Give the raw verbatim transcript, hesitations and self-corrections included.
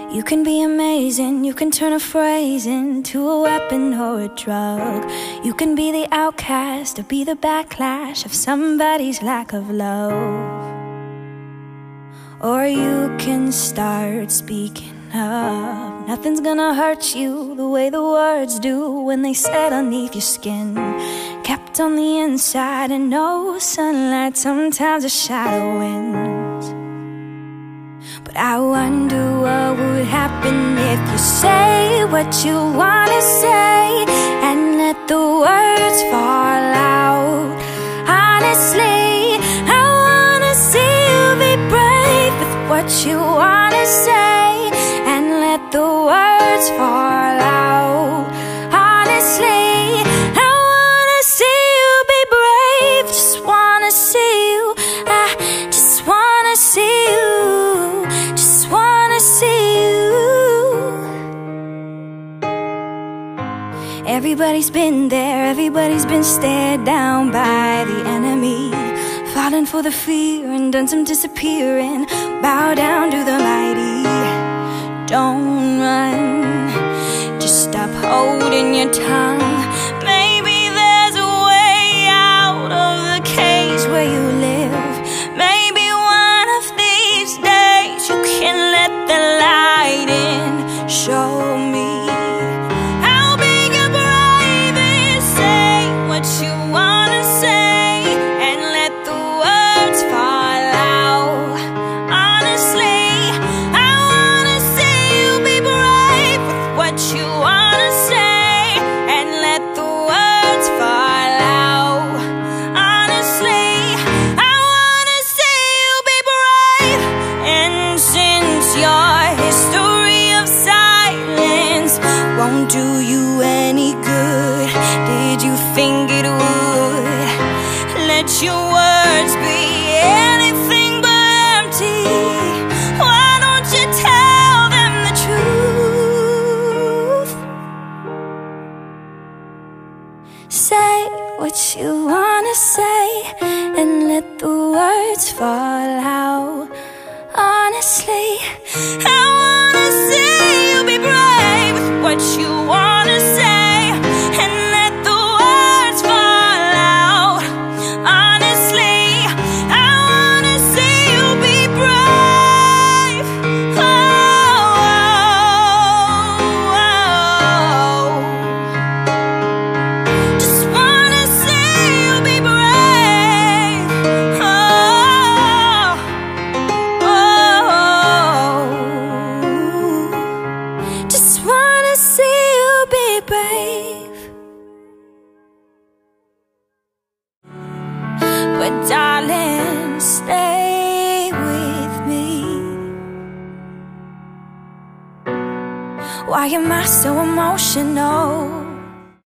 You can be amazing, you can turn a phrase into a weapon or a drug. You can be the outcast or be the backlash of somebody's lack of love. Or you can start speaking up. Nothing's gonna hurt you the way the words do when they set underneath your skin, kept on the inside and no sunlight, sometimes a shadow wins. But I wonder what would happen if you say what you wanna say and let the words fall out. Honestly, I wanna see you be brave with what you wanna say and let the words fall out. Honestly, I wanna see you be brave. Just wanna see you, I just wanna see you, just wanna see you. Everybody's been there, everybody's been stared down by the enemy, falling for the fear and done some disappearing. Bow down to the mighty. Don't run, just stop holding your tongue. Maybe there's a way out of the cage where you live. Maybe one of these days you can let the light in. Show me how big your brave is. Say what you wanna say and let the words fall out. Honestly, I wanna see you be brave with what you wanna say and let the words fall out. Honestly, I wanna see you be brave. And since your history of silence won't do you any good, did you think it would? Let your words be anything but empty. Why don't you tell them the truth? Say what you wanna say and let the words fall out. Honestly, I wanna see you be brave with what you wanna say and let the words fall out. Honestly, I wanna see you be brave. Oh, oh, oh. Just wanna see you be brave. Oh, oh. Just wanna see you be brave. But darling, stay with me. Why am I so emotional?